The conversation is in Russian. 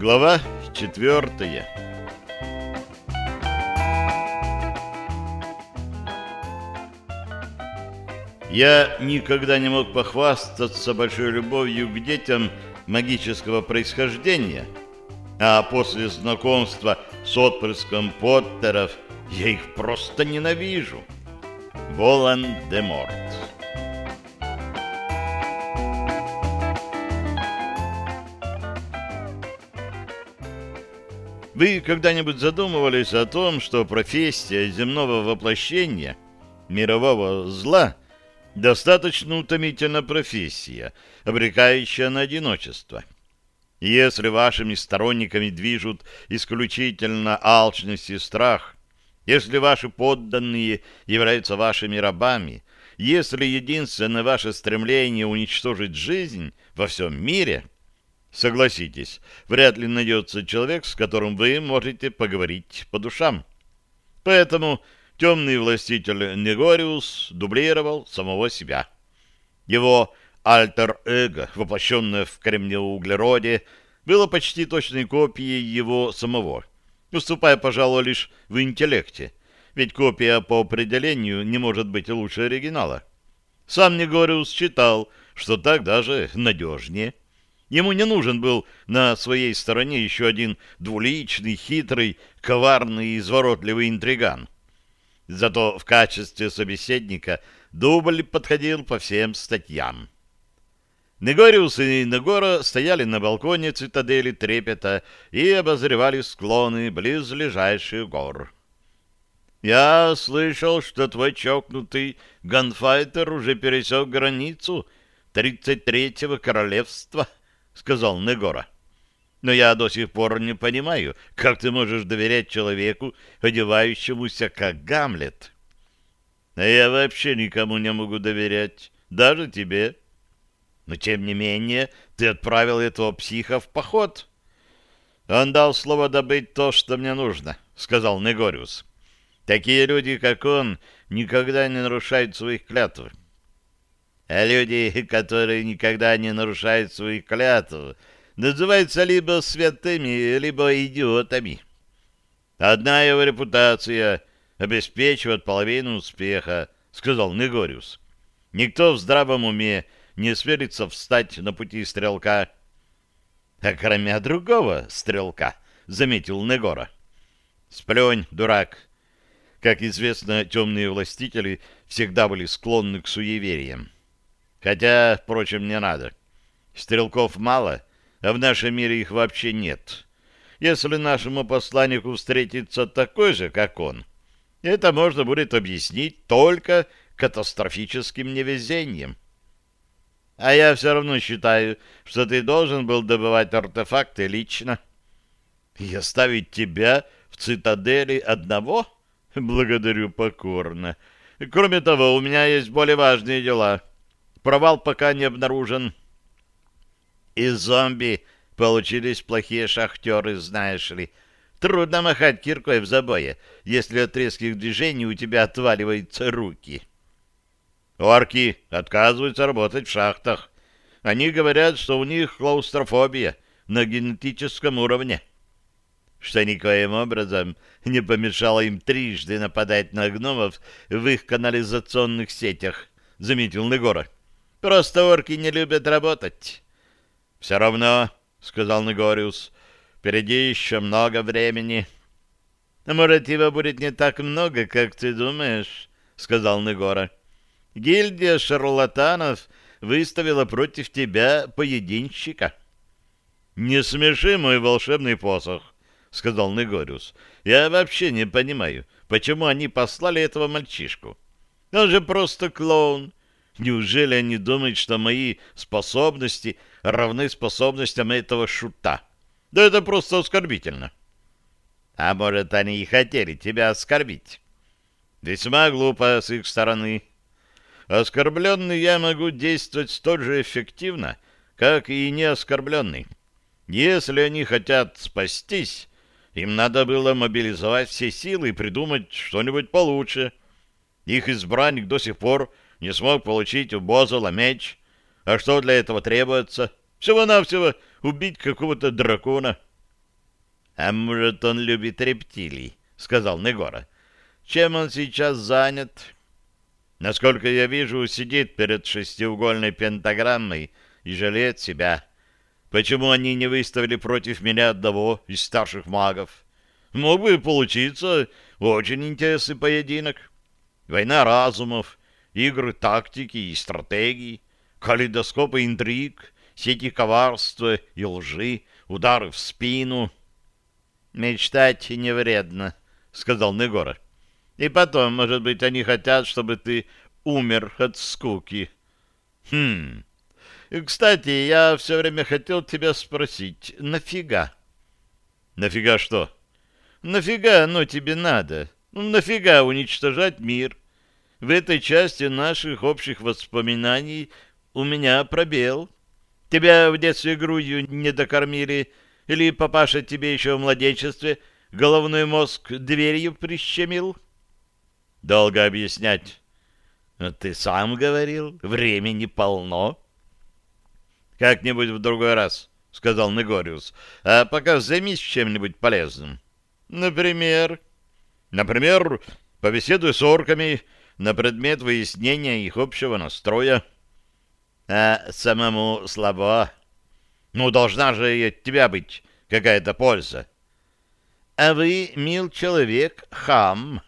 Глава 4. Я никогда не мог похвастаться большой любовью к детям магического происхождения, а после знакомства с отпрыском Поттеров я их просто ненавижу. Волан-де-Морт. Вы когда-нибудь задумывались о том, что профессия земного воплощения мирового зла достаточно утомительна профессия, обрекающая на одиночество? Если вашими сторонниками движут исключительно алчность и страх, если ваши подданные являются вашими рабами, если единственное ваше стремление уничтожить жизнь во всем мире, согласитесь, вряд ли найдется человек, с которым вы можете поговорить по душам. Поэтому темный властитель Негориус дублировал самого себя. Его альтер-эго, воплощенное в кремниеуглероде, было почти точной копией его самого, уступая, пожалуй, лишь в интеллекте, ведь копия по определению не может быть лучше оригинала. Сам Негориус считал, что так даже надежнее. Ему не нужен был на своей стороне еще один двуличный, хитрый, коварный и изворотливый интриган. Зато в качестве собеседника дубль подходил по всем статьям. Негориус и Негора стояли на балконе цитадели Трепета и обозревали склоны близлежащих гор. «Я слышал, что твой чокнутый ганфайтер уже пересек границу 33-го королевства», — сказал Негора. «Но я до сих пор не понимаю, как ты можешь доверять человеку, одевающемуся как Гамлет». «А я вообще никому не могу доверять, даже тебе. Но, тем не менее, ты отправил этого психа в поход». «Он дал слово добыть то, что мне нужно», — сказал Негориус. «Такие люди, как он, никогда не нарушают своих клятв». А люди, которые никогда не нарушают своих клятв, называются либо святыми, либо идиотами. Одна его репутация обеспечивает половину успеха, сказал Негориус. Никто в здравом уме не осмелится встать на пути стрелка. А кроме другого стрелка, заметил Негора. Сплюнь, дурак. Как известно, темные властители всегда были склонны к суевериям. Хотя, впрочем, не надо. Стрелков мало, а в нашем мире их вообще нет. Если нашему посланнику встретится такой же, как он, это можно будет объяснить только катастрофическим невезением. А я все равно считаю, что ты должен был добывать артефакты лично. И оставить тебя в цитадели одного? Благодарю покорно. Кроме того, у меня есть более важные дела. Провал пока не обнаружен. Из зомби получились плохие шахтеры, знаешь ли. Трудно махать киркой в забое, если от резких движений у тебя отваливаются руки. Орки отказываются работать в шахтах. Они говорят, что у них клаустрофобия на генетическом уровне. Что никоим образом не помешало им трижды нападать на гномов в их канализационных сетях, заметил Негора. Просто орки не любят работать. — Все равно, — сказал Негориус, — впереди еще много времени. — Может, его будет не так много, как ты думаешь, — сказал Негора. — Гильдия шарлатанов выставила против тебя поединщика. — Не смеши мой волшебный посох, — сказал Негориус. — Я вообще не понимаю, почему они послали этого мальчишку. Он же просто клоун. Неужели они думают, что мои способности равны способностям этого шута? Да это просто оскорбительно. А может, они и хотели тебя оскорбить? Весьма глупо с их стороны. Оскорбленный я могу действовать столь же эффективно, как и неоскорбленный. Если они хотят спастись, им надо было мобилизовать все силы и придумать что-нибудь получше. Их избранник до сих пор не смог получить у Бозола меч. А что для этого требуется? Всего-навсего убить какого-то дракона. А может, он любит рептилий, сказал Негора. Чем он сейчас занят? Насколько я вижу, сидит перед шестиугольной пентаграммой и жалеет себя. Почему они не выставили против меня одного из старших магов? Мог бы получиться очень интересный поединок. Война разумов, игры тактики и стратегий, калейдоскопы интриг, сети коварства и лжи, удары в спину. «Мечтать не вредно», — сказал Негора. «И потом, может быть, они хотят, чтобы ты умер от скуки». «Хм... И, кстати, я все время хотел тебя спросить, нафига?» «Нафига что?» «Нафига оно тебе надо? Ну, нафига уничтожать мир? В этой части наших общих воспоминаний у меня пробел. Тебя в детстве грудью не докормили, или папаша тебе еще в младенчестве головной мозг дверью прищемил?» «Долго объяснять». «Но ты сам говорил, времени полно». «Как-нибудь в другой раз», — сказал Негориус. «А пока займись чем-нибудь полезным». «Например?» «Например, побеседуй с орками на предмет выяснения их общего настроя». «А самому слабо?» «Ну, должна же и от тебя быть какая-то польза». «А вы, мил человек, хам»,